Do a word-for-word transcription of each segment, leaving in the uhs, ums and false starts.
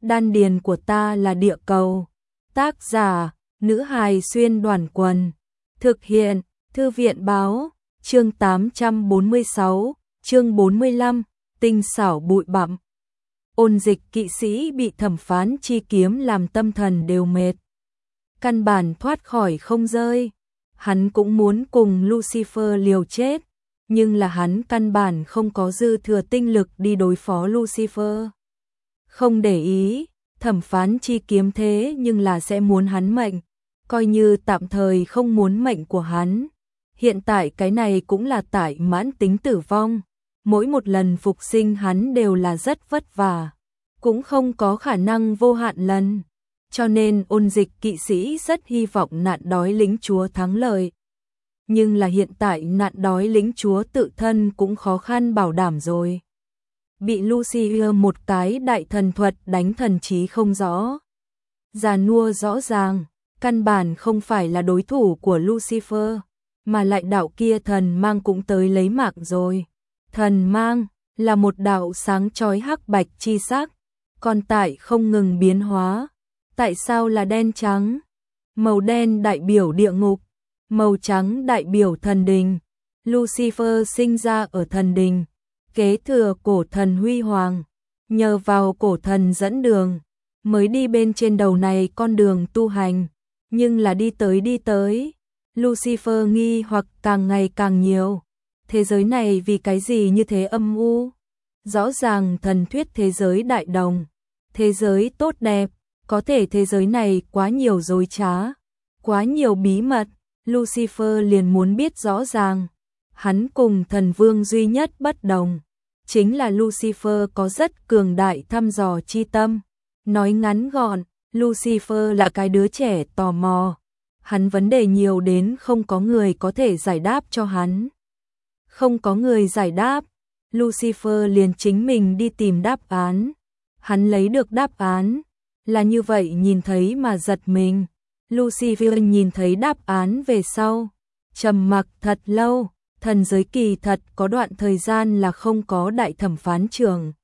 Đan điền của ta là địa cầu. Tác giả, nữ hài xuyên đoàn quần. Thực hiện, thư viện báo, chương tám trăm bốn mươi sáu, chương bốn mươi lăm, tinh xảo bụi bặm. Ôn Dịch kỵ sĩ bị thẩm phán chi kiếm làm tâm thần đều mệt. Căn bản thoát khỏi không rơi. Hắn cũng muốn cùng Lucifer liều chết, nhưng là hắn căn bản không có dư thừa tinh lực đi đối phó Lucifer. Không để ý, thẩm phán chi kiếm thế nhưng là sẽ muốn hắn mệnh, coi như tạm thời không muốn mệnh của hắn. Hiện tại cái này cũng là tại mãn tính tử vong, mỗi một lần phục sinh hắn đều là rất vất vả, cũng không có khả năng vô hạn lần. Cho nên Ôn Dịch kỵ sĩ rất hy vọng nạn đói lĩnh chúa thắng lợi. Nhưng là hiện tại nạn đói lĩnh chúa tự thân cũng khó khăn bảo đảm rồi. Bị Lucifer một cái đại thần thuật đánh thần trí không rõ. Già nua rõ ràng, căn bản không phải là đối thủ của Lucifer, mà lại đạo kia thần mang cũng tới lấy mạng rồi. Thần mang là một đạo sáng chói hắc bạch chi sắc, còn tại không ngừng biến hóa. Tại sao là đen trắng? Màu đen đại biểu địa ngục, màu trắng đại biểu thần đình. Lucifer sinh ra ở thần đình, kế thừa cổ thần huy hoàng, nhờ vào cổ thần dẫn đường, mới đi bên trên đầu này con đường tu hành. Nhưng là đi tới đi tới, Lucifer nghi hoặc càng ngày càng nhiều. Thế giới này vì cái gì như thế âm u? Rõ ràng thần thuyết thế giới đại đồng, thế giới tốt đẹp, có thể thế giới này quá nhiều dối trá, quá nhiều bí mật. Lucifer liền muốn biết rõ ràng. Hắn cùng thần vương duy nhất bất đồng, chính là Lucifer có rất cường đại thăm dò chi tâm. Nói ngắn gọn, Lucifer là cái đứa trẻ tò mò. Hắn vấn đề nhiều đến không có người có thể giải đáp cho hắn. Không có người giải đáp, Lucifer liền chính mình đi tìm đáp án. Hắn lấy được đáp án, là như vậy nhìn thấy mà giật mình. Lucifer nhìn thấy đáp án về sau, trầm mặc thật lâu. Thần giới kỳ thật có đoạn thời gian là không có đại thẩm phán trưởng.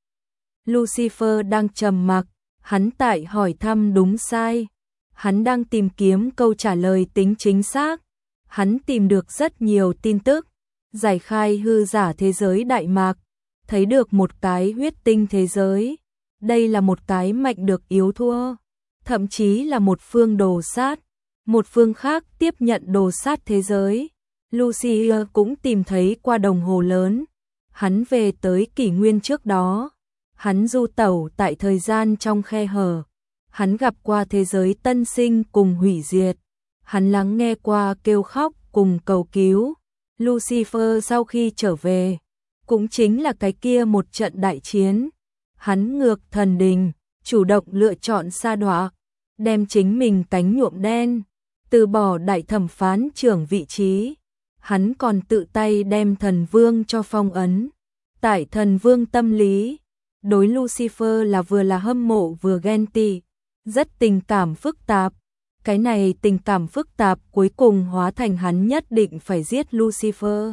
Lucifer đang trầm mặc, hắn tại hỏi thăm đúng sai. Hắn đang tìm kiếm câu trả lời tính chính xác. Hắn tìm được rất nhiều tin tức, giải khai hư giả thế giới đại mạc, thấy được một cái huyết tinh thế giới. Đây là một cái mạnh được yếu thua, thậm chí là một phương đồ sát, một phương khác tiếp nhận đồ sát thế giới. Lucifer cũng tìm thấy qua đồng hồ lớn. Hắn về tới kỷ nguyên trước đó. Hắn du tẩu tại thời gian trong khe hở. Hắn gặp qua thế giới tân sinh cùng hủy diệt. Hắn lắng nghe qua kêu khóc cùng cầu cứu. Lucifer sau khi trở về, cũng chính là cái kia một trận đại chiến. Hắn ngược thần đình, chủ động lựa chọn sa đọa, đem chính mình cánh nhuộm đen, từ bỏ đại thẩm phán trưởng vị trí. Hắn còn tự tay đem thần vương cho phong ấn. Tại thần vương tâm lý, đối Lucifer là vừa là hâm mộ vừa ghen tị, rất tình cảm phức tạp. Cái này tình cảm phức tạp cuối cùng hóa thành hắn nhất định phải giết Lucifer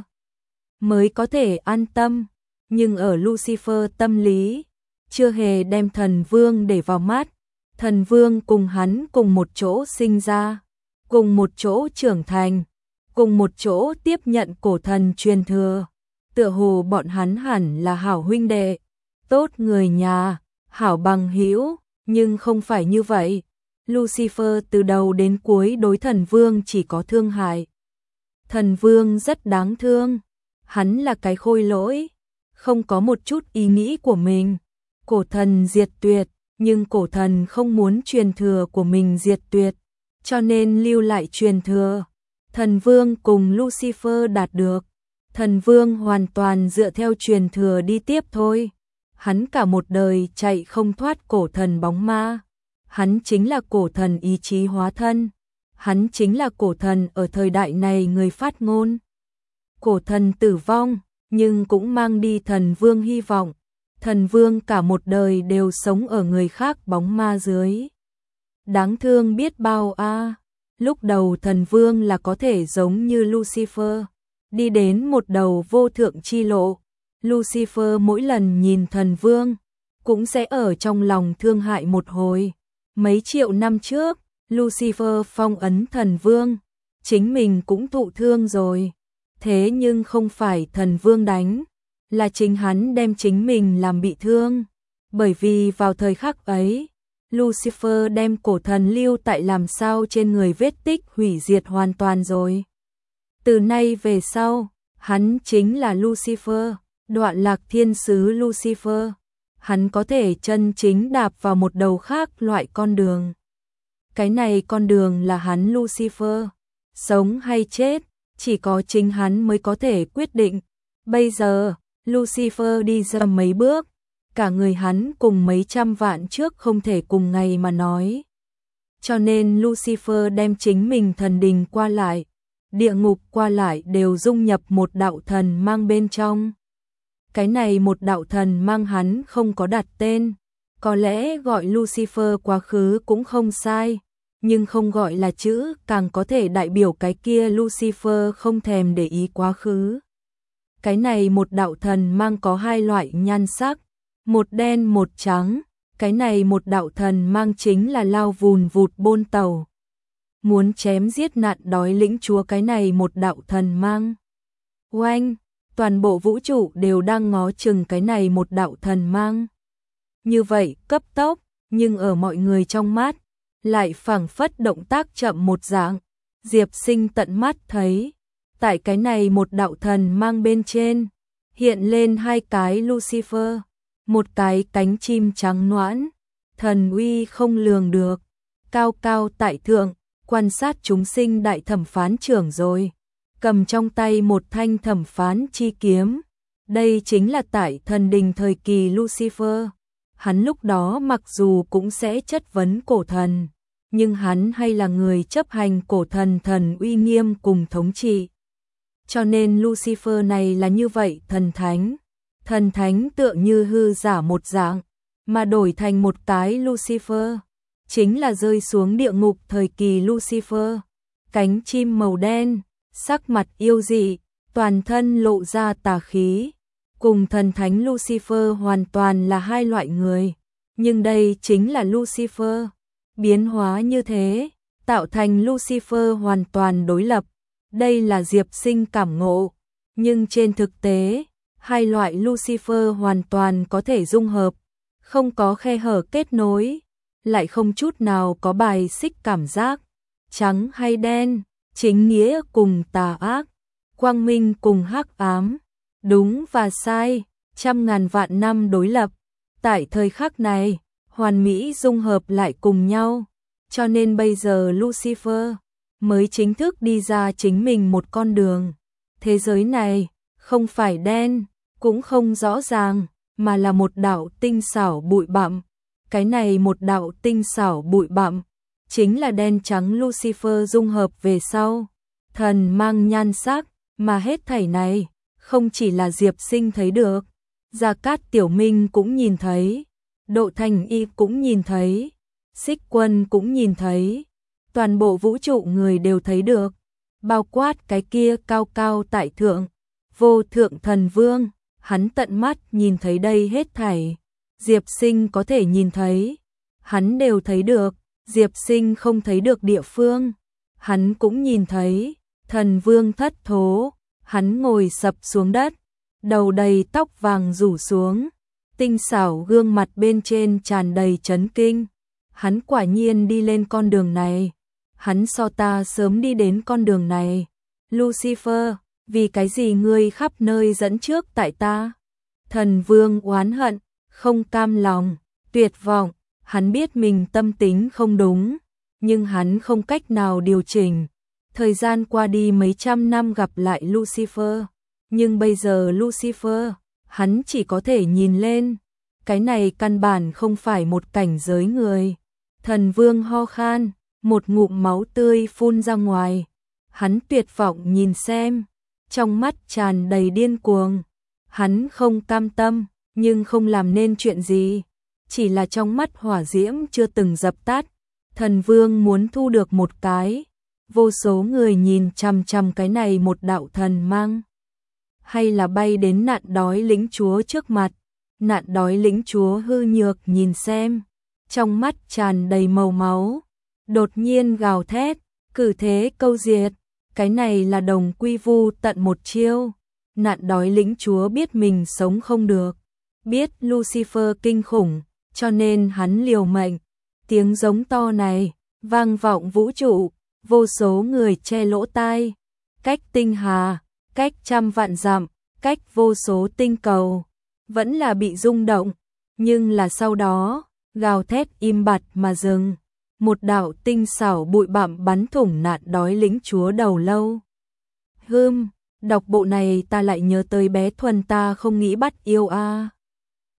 mới có thể an tâm. Nhưng ở Lucifer tâm lý, chưa hề đem thần vương để vào mắt. Thần vương cùng hắn cùng một chỗ sinh ra, cùng một chỗ trưởng thành, cùng một chỗ tiếp nhận cổ thần truyền thừa. Tựa hồ bọn hắn hẳn là hảo huynh đệ, tốt người nhà, hảo bằng hữu, nhưng không phải như vậy. Lucifer từ đầu đến cuối đối thần vương chỉ có thương hại. Thần vương rất đáng thương, hắn là cái khôi lỗi, không có một chút ý nghĩ của mình. Cổ thần diệt tuyệt, nhưng cổ thần không muốn truyền thừa của mình diệt tuyệt, cho nên lưu lại truyền thừa. Thần vương cùng Lucifer đạt được. Thần vương hoàn toàn dựa theo truyền thừa đi tiếp thôi. Hắn cả một đời chạy không thoát cổ thần bóng ma. Hắn chính là cổ thần ý chí hóa thân. Hắn chính là cổ thần ở thời đại này người phát ngôn. Cổ thần tử vong, nhưng cũng mang đi thần vương hy vọng. Thần vương cả một đời đều sống ở người khác bóng ma dưới. Đáng thương biết bao a. À. Lúc đầu thần vương là có thể giống như Lucifer, đi đến một đầu vô thượng chi lộ. Lucifer mỗi lần nhìn thần vương, cũng sẽ ở trong lòng thương hại một hồi. Mấy triệu năm trước, Lucifer phong ấn thần vương, chính mình cũng thụ thương rồi. Thế nhưng không phải thần vương đánh, là chính hắn đem chính mình làm bị thương. Bởi vì vào thời khắc ấy, Lucifer đem cổ thần lưu tại làm sao trên người vết tích hủy diệt hoàn toàn rồi. Từ nay về sau, hắn chính là Lucifer, Đoạn Lạc Thiên sứ Lucifer. Hắn có thể chân chính đạp vào một đầu khác loại con đường. Cái này con đường là hắn Lucifer, sống hay chết, chỉ có chính hắn mới có thể quyết định. Bây giờ, Lucifer đi ra mấy bước, cả người hắn cùng mấy trăm vạn trước không thể cùng ngày mà nói. Cho nên Lucifer đem chính mình thần đình qua lại, địa ngục qua lại đều dung nhập một đạo thần mang bên trong. Cái này một đạo thần mang hắn không có đặt tên, có lẽ gọi Lucifer quá khứ cũng không sai, nhưng không gọi là chữ càng có thể đại biểu cái kia Lucifer không thèm để ý quá khứ. Cái này một đạo thần mang có hai loại nhan sắc, một đen một trắng, cái này một đạo thần mang chính là lao vùn vụt bôn tàu. Muốn chém giết nạn đói lĩnh chúa cái này một đạo thần mang. Oanh, toàn bộ vũ trụ đều đang ngó chừng cái này một đạo thần mang. Như vậy cấp tốc, nhưng ở mọi người trong mắt, lại phảng phất động tác chậm một dạng. Diệp Sinh tận mắt thấy, tại cái này một đạo thần mang bên trên, hiện lên hai cái Lucifer, một cái cánh chim trắng noãn, thần uy không lường được, cao cao tại thượng, quan sát chúng sinh đại thẩm phán trưởng rồi, cầm trong tay một thanh thẩm phán chi kiếm. Đây chính là tại thần đình thời kỳ Lucifer. Hắn lúc đó mặc dù cũng sẽ chất vấn cổ thần, nhưng hắn hay là người chấp hành cổ thần thần uy nghiêm cùng thống trị. Cho nên Lucifer này là như vậy thần thánh. Thần thánh tựa như hư giả một dạng, mà đổi thành một cái Lucifer, chính là rơi xuống địa ngục thời kỳ Lucifer. Cánh chim màu đen, sắc mặt yêu dị, toàn thân lộ ra tà khí, cùng thần thánh Lucifer hoàn toàn là hai loại người. Nhưng đây chính là Lucifer, biến hóa như thế, tạo thành Lucifer hoàn toàn đối lập. Đây là Diệp Sinh cảm ngộ, nhưng trên thực tế, hai loại Lucifer hoàn toàn có thể dung hợp, không có khe hở kết nối, lại không chút nào có bài xích cảm giác. Trắng hay đen, chính nghĩa cùng tà ác, quang minh cùng hắc ám, đúng và sai, trăm ngàn vạn năm đối lập, tại thời khắc này, hoàn mỹ dung hợp lại cùng nhau. Cho nên bây giờ Lucifer mới chính thức đi ra chính mình một con đường. Thế giới này không phải đen, cũng không rõ ràng, mà là một đạo tinh xảo bụi bặm. Cái này một đạo tinh xảo bụi bặm chính là đen trắng Lucifer dung hợp về sau, thần mang nhan sắc, mà hết thảy này không chỉ là Diệp Sinh thấy được, Gia Cát Tiểu Minh cũng nhìn thấy, Độ Thành Y cũng nhìn thấy, Xích Quân cũng nhìn thấy, toàn bộ vũ trụ người đều thấy được, bao quát cái kia cao cao tại thượng, vô thượng thần vương, hắn tận mắt nhìn thấy đây hết thảy. Diệp Sinh có thể nhìn thấy, hắn đều thấy được. Diệp Sinh không thấy được địa phương, hắn cũng nhìn thấy. Thần vương thất thố, hắn ngồi sập xuống đất, đầu đầy tóc vàng rủ xuống, tinh xảo gương mặt bên trên tràn đầy chấn kinh. Hắn quả nhiên đi lên con đường này, hắn so ta sớm đi đến con đường này. Lucifer, vì cái gì ngươi khắp nơi dẫn trước tại ta? Thần vương oán hận, không cam lòng, tuyệt vọng, hắn biết mình tâm tính không đúng, nhưng hắn không cách nào điều chỉnh. Thời gian qua đi mấy trăm năm gặp lại Lucifer, nhưng bây giờ Lucifer, hắn chỉ có thể nhìn lên, cái này căn bản không phải một cảnh giới người. Thần vương ho khan, một ngụm máu tươi phun ra ngoài, hắn tuyệt vọng nhìn xem, trong mắt tràn đầy điên cuồng, hắn không cam tâm, nhưng không làm nên chuyện gì, chỉ là trong mắt hỏa diễm chưa từng dập tắt. Thần vương muốn thu được một cái, vô số người nhìn chằm chằm cái này một đạo thần mang, hay là bay đến nạn đói lĩnh chúa trước mặt, Nạn đói lĩnh chúa hư nhược nhìn xem, trong mắt tràn đầy màu máu, đột nhiên gào thét, cử thế câu diệt, cái này là đồng quy vu tận một chiêu. Nạn đói lĩnh chúa biết mình sống không được, biết Lucifer kinh khủng, cho nên hắn liều mệnh. Tiếng giống to này vang vọng vũ trụ, vô số người che lỗ tai, cách tinh hà, cách trăm vạn dặm, cách vô số tinh cầu, vẫn là bị rung động, nhưng là sau đó, gào thét im bặt mà dừng. Một đạo tinh xảo bụi bặm bắn thủng nạn đói lĩnh chúa đầu lâu. Hưm, đọc bộ này ta lại nhớ tới bé Thuần ta không nghĩ bắt yêu a. À.